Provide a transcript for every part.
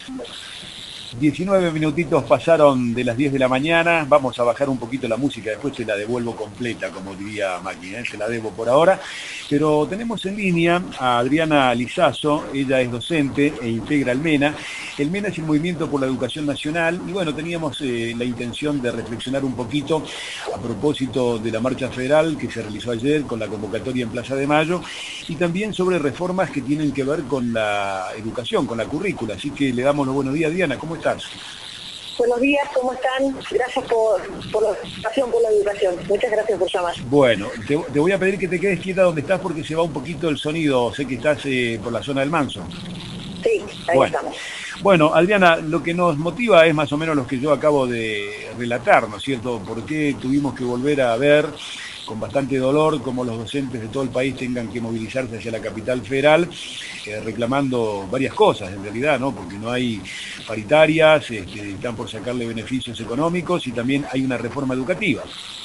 19 minutitos pasaron de las 10 de la mañana, vamos a bajar un poquito la música, después te la devuelvo completa, como diría Maki, se la debo por ahora. Pero tenemos en línea a Adriana Lizazo, ella es docente e integra el MENA. El MENA es el Movimiento por la Educación Nacional y bueno, teníamos la intención de reflexionar un poquito a propósito de la marcha federal que se realizó ayer con la convocatoria en Plaza de Mayo y también sobre reformas que tienen que ver con la educación, con la currícula. Así que le damos los buenos días, Diana, ¿cómo estás? Buenos días, ¿cómo están? Gracias por la pasión por la educación. Muchas gracias por llamar. Bueno, te voy a pedir que te quedes quieta donde estás porque se va un poquito el sonido. Sé que estás por la zona del Manso. Sí, ahí Bueno, estamos. bueno, Adriana, lo que nos motiva es más o menos lo que yo acabo de relatar, ¿no es cierto? ¿Por qué tuvimos que volver a ver con bastante dolor cómo los docentes de todo el país tengan que movilizarse hacia la capital federal, reclamando varias cosas en realidad, ¿no? Porque no hay paritarias, están por sacarle beneficios económicos y también hay una reforma educativa.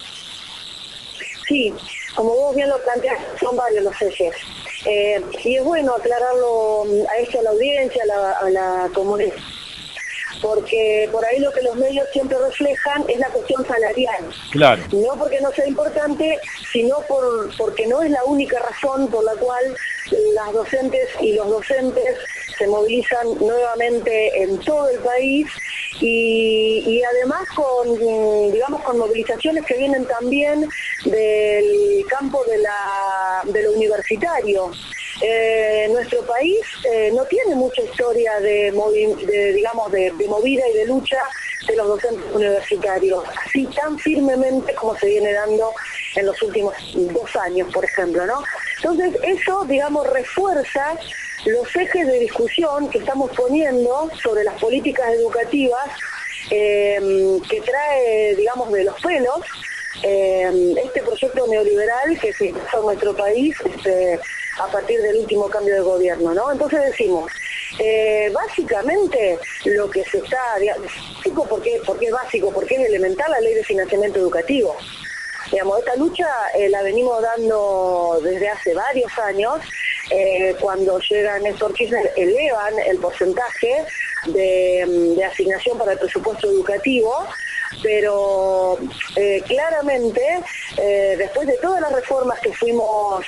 Sí, como vos bien lo planteás, son varios los ejes. Y es bueno aclararlo a esto a la audiencia, a la comunidad, porque por ahí lo que los medios siempre reflejan es la cuestión salarial. Claro. No porque no sea importante, sino porque no es la única razón por la cual las docentes y los docentes se movilizan nuevamente en todo el país y además con movilizaciones que vienen también del campo de lo universitario. Nuestro país no tiene mucha historia de movida y de lucha de los docentes universitarios, así tan firmemente como se viene dando en los últimos 2 años, por ejemplo, ¿no? Entonces eso, refuerza los ejes de discusión que estamos poniendo sobre las políticas educativas que trae, de los pelos, este proyecto neoliberal que se hizo en nuestro país a partir del último cambio de gobierno, ¿no? Entonces decimos, básicamente lo que se está, básico porque es básico, porque es elemental la ley de financiamiento educativo. Esta lucha la venimos dando desde hace varios años. Cuando llega Néstor Kirchner elevan el porcentaje de asignación para el presupuesto educativo, pero claramente después de todas las reformas que fuimos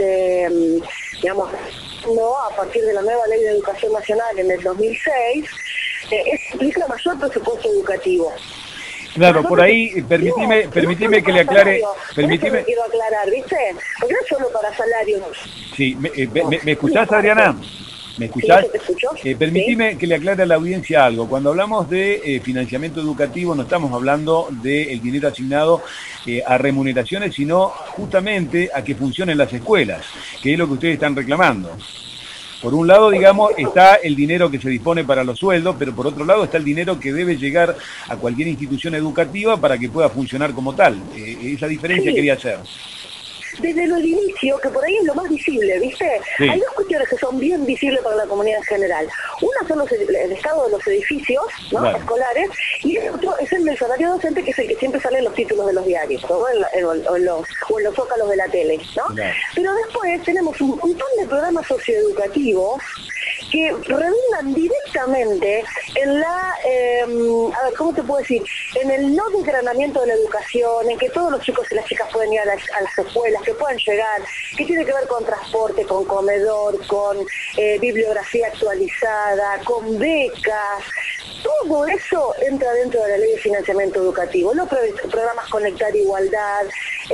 a partir de la nueva ley de educación nacional en el 2006, eso implica mayor presupuesto educativo. Claro, por ahí, permitime que le aclare. Permíteme. Eso quiero aclarar, ¿viste? Porque no es solo para salarios. Sí, ¿me escuchás, Adriana? ¿Me escuchás? Sí, ¿te escucho? Permitime ¿Sí? que le aclare a la audiencia algo. Cuando hablamos de financiamiento educativo, no estamos hablando del dinero asignado a remuneraciones, sino justamente a que funcionen las escuelas, que es lo que ustedes están reclamando. Por un lado, está el dinero que se dispone para los sueldos, pero por otro lado está el dinero que debe llegar a cualquier institución educativa para que pueda funcionar como tal. Esa diferencia Sí. quería hacer. Desde el inicio, que por ahí es lo más visible, ¿viste? Sí. Hay 2 cuestiones que son bien visibles para la comunidad en general. Una son el estado de los edificios, ¿no? Claro. Escolares, y el otro es el del salario docente, que es el que siempre sale en los títulos de los diarios, ¿no? o en los zócalos de la tele, ¿no? Claro. Pero después tenemos un montón de programas socioeducativos que redundan directamente en la, ¿cómo te puedo decir? En el no desgranamiento de la educación, en que todos los chicos y las chicas pueden ir a las escuelas, que puedan llegar, que tiene que ver con transporte, con comedor, con bibliografía actualizada, con becas. Todo eso entra dentro de la ley de financiamiento educativo. Los programas Conectar Igualdad,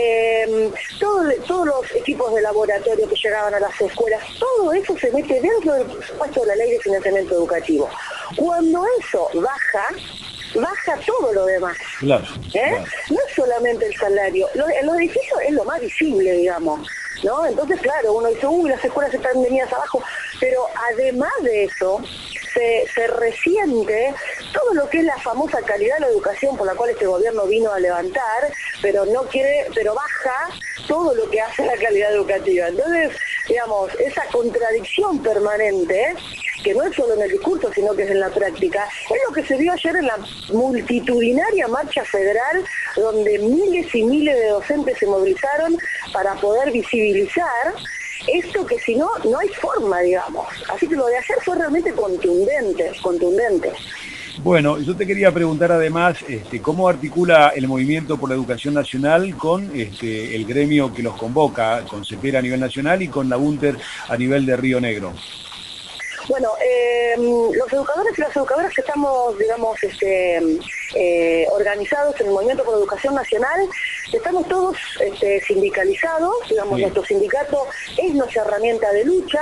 todos los equipos de laboratorio que llegaban a las escuelas, todo eso se mete dentro del presupuesto de la ley de financiamiento educativo. Cuando eso baja todo lo demás. Claro, claro. No es solamente el salario. En los edificios es lo más visible, digamos, ¿no? Entonces, claro, uno dice, las escuelas están venidas abajo, pero además de eso, se resiente todo lo que es la famosa calidad de la educación por la cual este gobierno vino a levantar, pero baja todo lo que hace la calidad educativa. Entonces, esa contradicción permanente, que no es solo en el discurso, sino que es en la práctica, es lo que se vio ayer en la multitudinaria marcha federal, donde miles y miles de docentes se movilizaron para poder visibilizar esto que si no, no hay forma, digamos. Así que lo de ayer fue realmente contundente, contundente. Bueno, yo te quería preguntar además, ¿cómo articula el Movimiento por la Educación Nacional con el gremio que los convoca, con CEPER a nivel nacional y con la UNTER a nivel de Río Negro? Bueno, los educadores y las educadoras que estamos, digamos, organizados en el Movimiento por la Educación Nacional, estamos todos sindicalizados, digamos, sí. Nuestro sindicato es nuestra herramienta de lucha,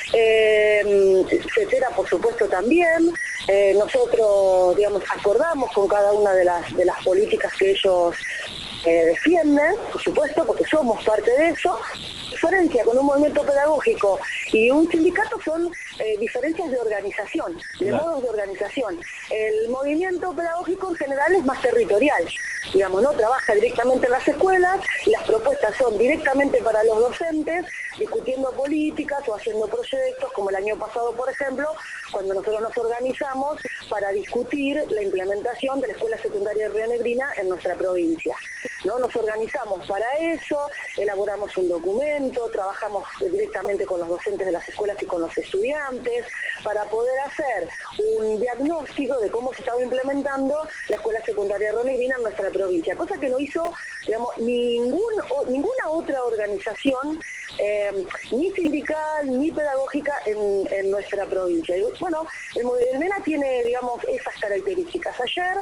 CETERA por supuesto también, nosotros, digamos, acordamos con cada una de las políticas que ellos defienden, por supuesto, porque somos parte de eso. Diferencia con un movimiento pedagógico y un sindicato son diferencias de organización, de modos de organización. El movimiento pedagógico en general es más territorial, digamos, ¿no? Trabaja directamente en las escuelas, las propuestas son directamente para los docentes, discutiendo políticas o haciendo proyectos, como el año pasado, por ejemplo, cuando nosotros nos organizamos para discutir la implementación de la escuela secundaria rionegrina en nuestra provincia, ¿no? Nos organizamos para eso, elaboramos un documento, trabajamos directamente con los docentes de las escuelas y con los estudiantes para poder hacer un diagnóstico de cómo se estaba implementando la escuela secundaria rionegrina en nuestra provincia, cosa que no hizo, digamos, ninguna otra organización, ni sindical ni pedagógica en nuestra provincia. Y bueno, el MENA tiene, digamos, esas características. Ayer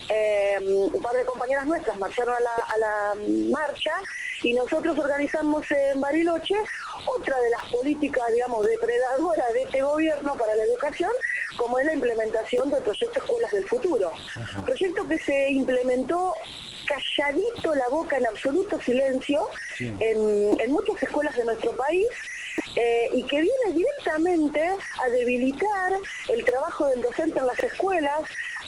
un par de compañeras nuestras marcharon a la marcha y nosotros organizamos en Bariloche otra de las políticas, digamos, depredadoras de este gobierno para la educación, como es la implementación del proyecto Escuelas del Futuro. Ajá. Proyecto que se implementó calladito la boca, en absoluto silencio, sí. en muchas escuelas de nuestro país, y que viene directamente a debilitar el trabajo del docente en las escuelas,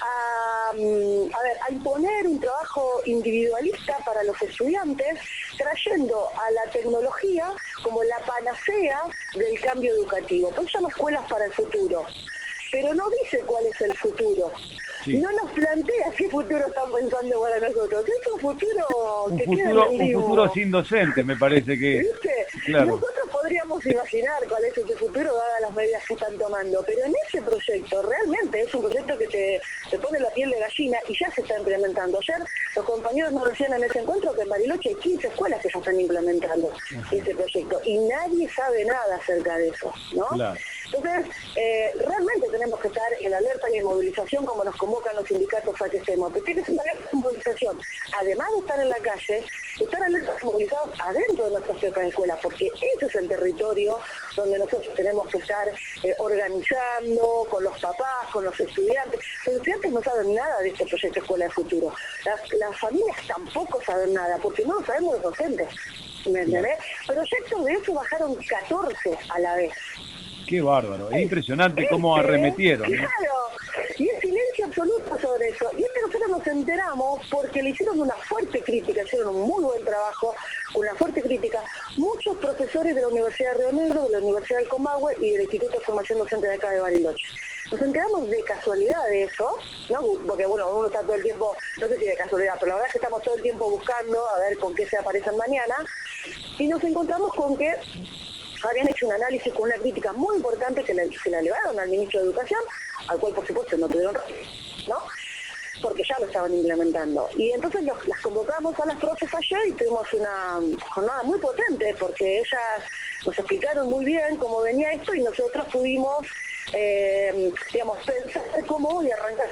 a imponer un trabajo individualista para los estudiantes, trayendo a la tecnología como la panacea del cambio educativo. Por eso se llama Escuelas para el Futuro, pero no dice cuál es el futuro. Sí. No nos plantea qué futuro están pensando para nosotros. Es un futuro que queda en el limbo. Un futuro sin docente, me parece que... ¿Viste? Claro. Nosotros podríamos imaginar cuál es ese futuro dadas las medidas que están tomando, pero en ese proyecto realmente es un proyecto que te pone la piel de gallina y ya se está implementando. Ayer los compañeros nos decían en ese encuentro que en Bariloche hay 15 escuelas que ya están implementando ese proyecto y nadie sabe nada acerca de eso, ¿no? Claro. Entonces, realmente tenemos que estar en alerta y en movilización como nos convocan los sindicatos a que estemos. Pero tiene que ser una alerta y movilización. Además de estar en la calle, estar alertas y movilizados adentro de nuestras propias escuelas, porque ese es el territorio donde nosotros tenemos que estar organizando con los papás, con los estudiantes. Los estudiantes no saben nada de este proyecto Escuela de Futuro. Las familias tampoco saben nada, porque no lo sabemos los docentes. ¿Me entendés? Proyectos de eso bajaron 14 a la vez. Qué bárbaro, es impresionante cómo arremetieron. Claro, y es silencio absoluto sobre eso. Y nosotros nos enteramos porque le hicieron una fuerte crítica, hicieron un muy buen trabajo, una fuerte crítica, muchos profesores de la Universidad de Río Negro, de la Universidad del Comahue y del Instituto de Formación Docente de acá de Bariloche. Nos enteramos de casualidad de eso, ¿no? Porque bueno, uno está todo el tiempo, no sé si de casualidad, pero la verdad es que estamos todo el tiempo buscando a ver con qué se aparecen mañana, y nos encontramos con que habían hecho un análisis con una crítica muy importante que se la elevaron al ministro de Educación, al cual por supuesto no tuvieron, ¿no? Porque ya lo estaban implementando. Y entonces las convocamos a las profes ayer y tuvimos una jornada muy potente, porque ellas nos explicaron muy bien cómo venía esto y nosotros pudimos, digamos, pensar cómo y arrancar.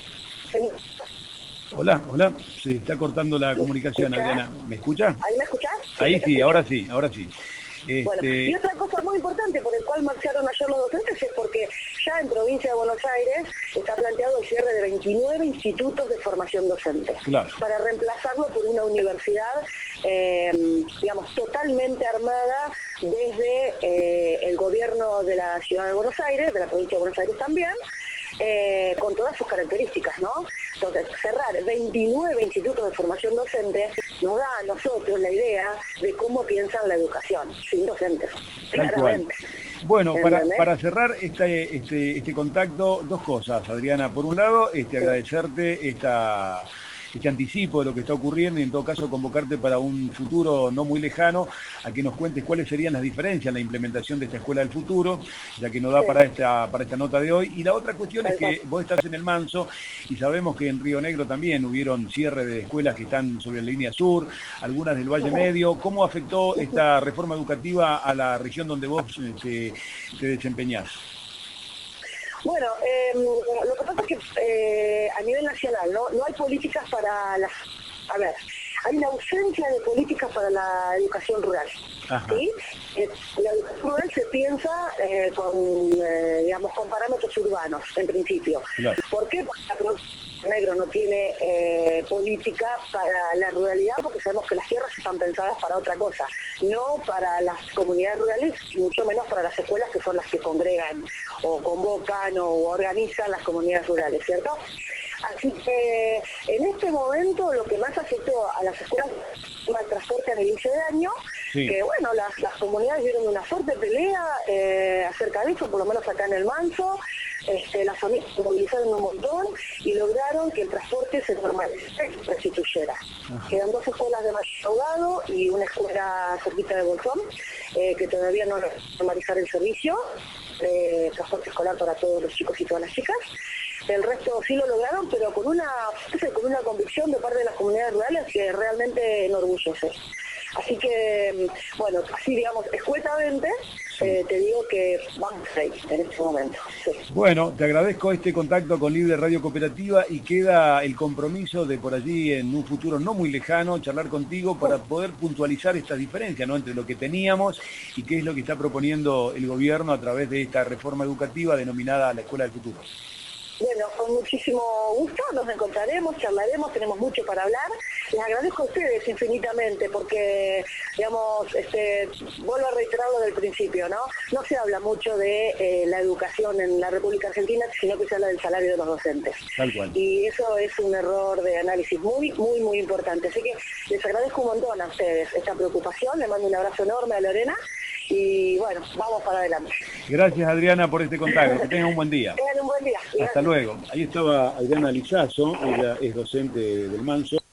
Hola, se está cortando la comunicación, Adriana. ¿Me escucha? ¿Ahí me escuchás? Ahí sí, ahora sí. Bueno, y otra cosa muy importante por el cual marcharon ayer los docentes es porque ya en provincia de Buenos Aires está planteado el cierre de 29 institutos de formación docente, claro, para reemplazarlo por una universidad, digamos, totalmente armada desde el gobierno de la ciudad de Buenos Aires, de la provincia de Buenos Aires también, con todas sus características, ¿no? Entonces, cerrar 29 institutos de formación docente nos da a nosotros la idea de cómo piensan la educación, sin docentes, claramente. Bueno, para cerrar este contacto, dos cosas, Adriana. Por un lado, agradecerte este anticipo de lo que está ocurriendo y en todo caso convocarte para un futuro no muy lejano a que nos cuentes cuáles serían las diferencias en la implementación de esta Escuela del Futuro, ya que nos da para esta nota de hoy. Y la otra cuestión es que vos estás en el Manso y sabemos que en Río Negro también hubieron cierre de escuelas que están sobre la línea sur, algunas del Valle Medio. ¿Cómo afectó esta reforma educativa a la región donde vos te desempeñás? Bueno, lo que pasa es que a nivel nacional no hay políticas para las... A ver, hay una ausencia de políticas para la educación rural. ¿Sí? La educación rural se piensa con parámetros urbanos, en principio. Claro. ¿Por qué? Porque Negro no tiene política para la ruralidad, porque sabemos que las tierras están pensadas para otra cosa, no para las comunidades rurales, y mucho menos para las escuelas, que son las que congregan o convocan o organizan las comunidades rurales, ¿cierto? Así que en este momento lo que más afectó a las escuelas fue el transporte en el inicio de año, que bueno, las comunidades dieron una fuerte pelea acerca de eso, por lo menos acá en el Manso. Las familias se movilizaron un montón y lograron que el transporte se normalizara y se restituyera. Quedan 2 escuelas de Mayor y una escuela cerquita de Bolsón, que todavía no normalizaron el servicio de transporte escolar para todos los chicos y todas las chicas. El resto sí lo lograron, pero con una convicción de parte de las comunidades rurales que realmente enorgullece. Así que, bueno, así digamos, escuetamente, te digo que vamos ahí en este momento. Sí. Bueno, te agradezco este contacto con Libre Radio Cooperativa y queda el compromiso de por allí en un futuro no muy lejano charlar contigo para poder puntualizar estas diferencias, ¿no?, entre lo que teníamos y qué es lo que está proponiendo el gobierno a través de esta reforma educativa denominada la Escuela del Futuro. Bueno, con muchísimo gusto nos encontraremos, charlaremos, tenemos mucho para hablar. Les agradezco a ustedes infinitamente porque, digamos, vuelvo a reiterar lo del principio, ¿no? No se habla mucho de la educación en la República Argentina, sino que se habla del salario de los docentes. Tal cual. Y eso es un error de análisis muy, muy, muy importante. Así que les agradezco un montón a ustedes esta preocupación, les mando un abrazo enorme a Lorena. Y bueno, vamos para adelante. Gracias, Adriana, por este contacto. Que tengan un buen día. Tengan un buen día. Hasta luego. Ahí estaba Adriana Lizazo, ella es docente del Manso.